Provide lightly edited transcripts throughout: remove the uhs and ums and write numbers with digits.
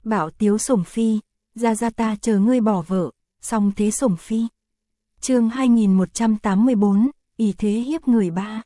Bạo tiếu sủng phi, ra ta chờ ngươi bỏ vợ, song thế sủng phi. Chương 2184, ỷ thế hiếp người ba.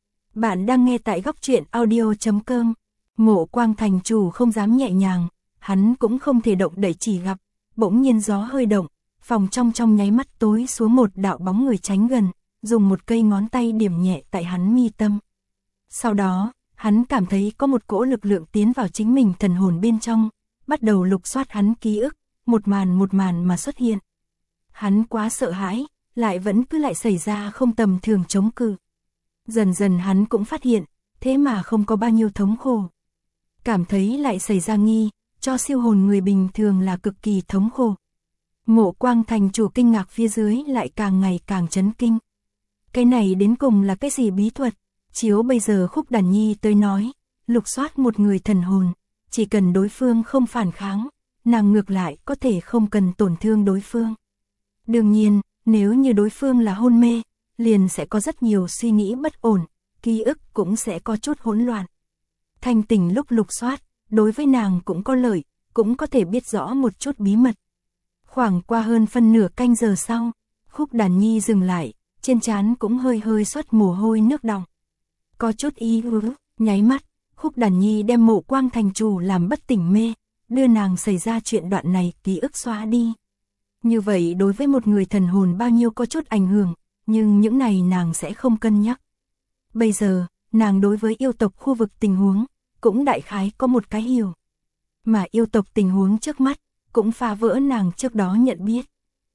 Bạn đang nghe tại góc truyện audio.com. Mộ Quang thành chủ không dám nhẹ nhàng, hắn cũng không thể động đậy, chỉ gặp, bỗng nhiên gió hơi động, phòng trong nháy mắt tối xuống một đạo bóng người tránh gần, dùng một cây ngón tay điểm nhẹ tại hắn mi tâm. Sau đó, hắn cảm thấy có một cỗ lực lượng tiến vào chính mình thần hồn bên trong, bắt đầu lục soát hắn ký ức, một màn mà xuất hiện. Hắn quá sợ hãi, lại vẫn cứ lại xảy ra không tầm thường chống cự. Dần dần hắn cũng phát hiện, thế mà không có bao nhiêu thống khổ. Cảm thấy lại xảy ra nghi, cho siêu hồn người bình thường là cực kỳ thống khổ. Mộ Quang thành chủ kinh ngạc phía dưới lại càng ngày càng chấn kinh. Cái này đến cùng là cái gì bí thuật? Chiếu bây giờ Khúc Đàn Nhi tới nói, lục soát một người thần hồn, chỉ cần đối phương không phản kháng, nàng ngược lại có thể không cần tổn thương đối phương. Đương nhiên, nếu như đối phương là hôn mê, liền sẽ có rất nhiều suy nghĩ bất ổn, ký ức cũng sẽ có chút hỗn loạn. Thanh tỉnh lúc lục soát, đối với nàng cũng có lợi, cũng có thể biết rõ một chút bí mật. Khoảng qua hơn phân nửa canh giờ sau, Khúc Đàn Nhi dừng lại, trên trán cũng hơi xuất mồ hôi nước đọng. Có chút ý ứ, nháy mắt, Khúc Đàn Nhi đem Mộ Quang thành chủ làm bất tỉnh mê, đưa nàng xảy ra chuyện đoạn này ký ức xóa đi. Như vậy đối với một người thần hồn bao nhiêu có chút ảnh hưởng, nhưng những này nàng sẽ không cân nhắc. Bây giờ, nàng đối với yêu tộc khu vực tình huống, cũng đại khái có một cái hiểu. Mà yêu tộc tình huống trước mắt, cũng phá vỡ nàng trước đó nhận biết.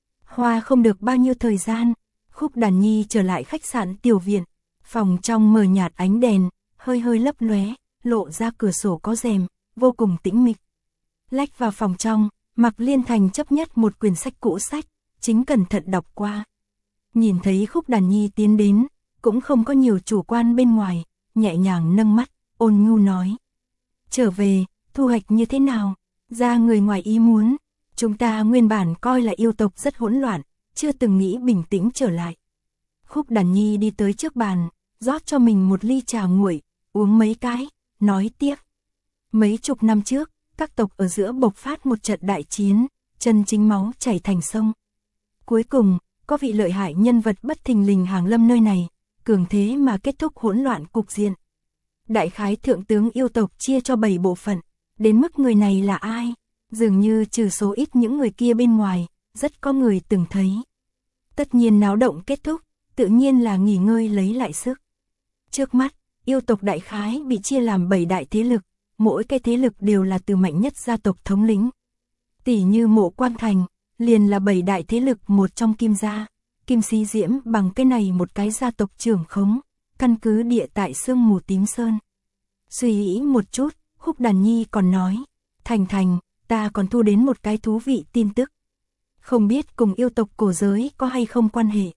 Hoa không được bao nhiêu thời gian, Khúc Đàn Nhi trở lại khách sạn tiểu viện. Phòng trong mờ nhạt ánh đèn, hơi lấp lóe, lộ ra cửa sổ có rèm, vô cùng tĩnh mịch. Lách vào phòng trong, Mạc Liên Thành chấp nhất một quyển sách cũ sách, chính cẩn thận đọc qua. Nhìn thấy Khúc Đàn Nhi tiến đến, cũng không có nhiều chủ quan bên ngoài, nhẹ nhàng nâng mắt, ôn nhu nói. Trở về, thu hoạch như thế nào? Ra người ngoài ý muốn, chúng ta nguyên bản coi là yêu tộc rất hỗn loạn, chưa từng nghĩ bình tĩnh trở lại. Khúc Đàn Nhi đi tới trước bàn, rót cho mình một ly trà nguội, uống mấy cái, nói tiếp. Mấy chục năm trước, các tộc ở giữa bộc phát một trận đại chiến, chân chính máu chảy thành sông. Cuối cùng, có vị lợi hại nhân vật bất thình lình hàng lâm nơi này, cường thế mà kết thúc hỗn loạn cục diện. Đại khái thượng tướng yêu tộc chia cho 7 bộ phận, đến mức người này là ai? Dường như trừ số ít những người kia bên ngoài, rất có người từng thấy. Tất nhiên náo động kết thúc, tự nhiên là nghỉ ngơi lấy lại sức. Trước mắt, yêu tộc đại khái bị chia làm 7 đại thế lực, mỗi cái thế lực đều là từ mạnh nhất gia tộc thống lĩnh. Tỷ như Mộ Quang thành, liền là 7 đại thế lực một trong Kim gia, Kim Sĩ Diễm bằng cái này một cái gia tộc trưởng khống, căn cứ địa tại Sương Mù Tím Sơn. Suy nghĩ một chút, Khúc Đàn Nhi còn nói, Thành, ta còn thu đến một cái thú vị tin tức. Không biết cùng yêu tộc cổ giới có hay không quan hệ.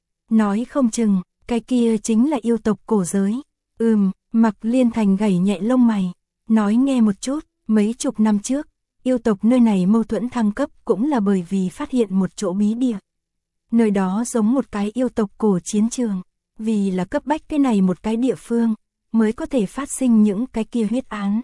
Nói không chừng, cái kia chính là yêu tộc cổ giới. Mạc Liên Thành gảy nhẹ lông mày, nói nghe một chút, mấy chục năm trước, yêu tộc nơi này mâu thuẫn thăng cấp cũng là bởi vì phát hiện một chỗ bí địa. Nơi đó giống một cái yêu tộc cổ chiến trường, vì là cấp bách cái này một cái địa phương, mới có thể phát sinh những cái kia huyết án.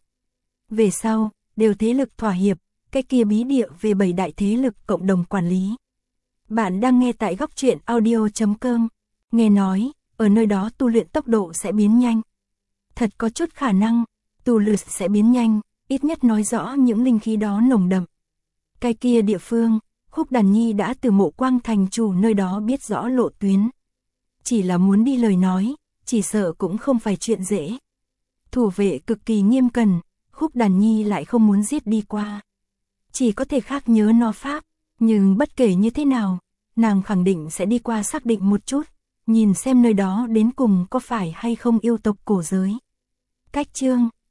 Về sau, đều thế lực thỏa hiệp, cái kia bí địa về 7 đại thế lực cộng đồng quản lý. Bạn đang nghe tại góc truyện audio.com, nghe nói, ở nơi đó tu luyện tốc độ sẽ biến nhanh. Thật có chút khả năng, tu luyện sẽ biến nhanh, ít nhất nói rõ những linh khí đó nồng đậm. Cái kia địa phương, Khúc Đàn Nhi đã từ Mộ Quang thành chủ nơi đó biết rõ lộ tuyến. Chỉ là muốn đi lời nói, chỉ sợ cũng không phải chuyện dễ. Thủ vệ cực kỳ nghiêm cẩn, Khúc Đàn Nhi lại không muốn giết đi qua. Chỉ có thể khác nhớ nó pháp, nhưng bất kể như thế nào, nàng khẳng định sẽ đi qua xác định một chút, nhìn xem nơi đó đến cùng có phải hay không yêu tộc cổ giới. Cách chương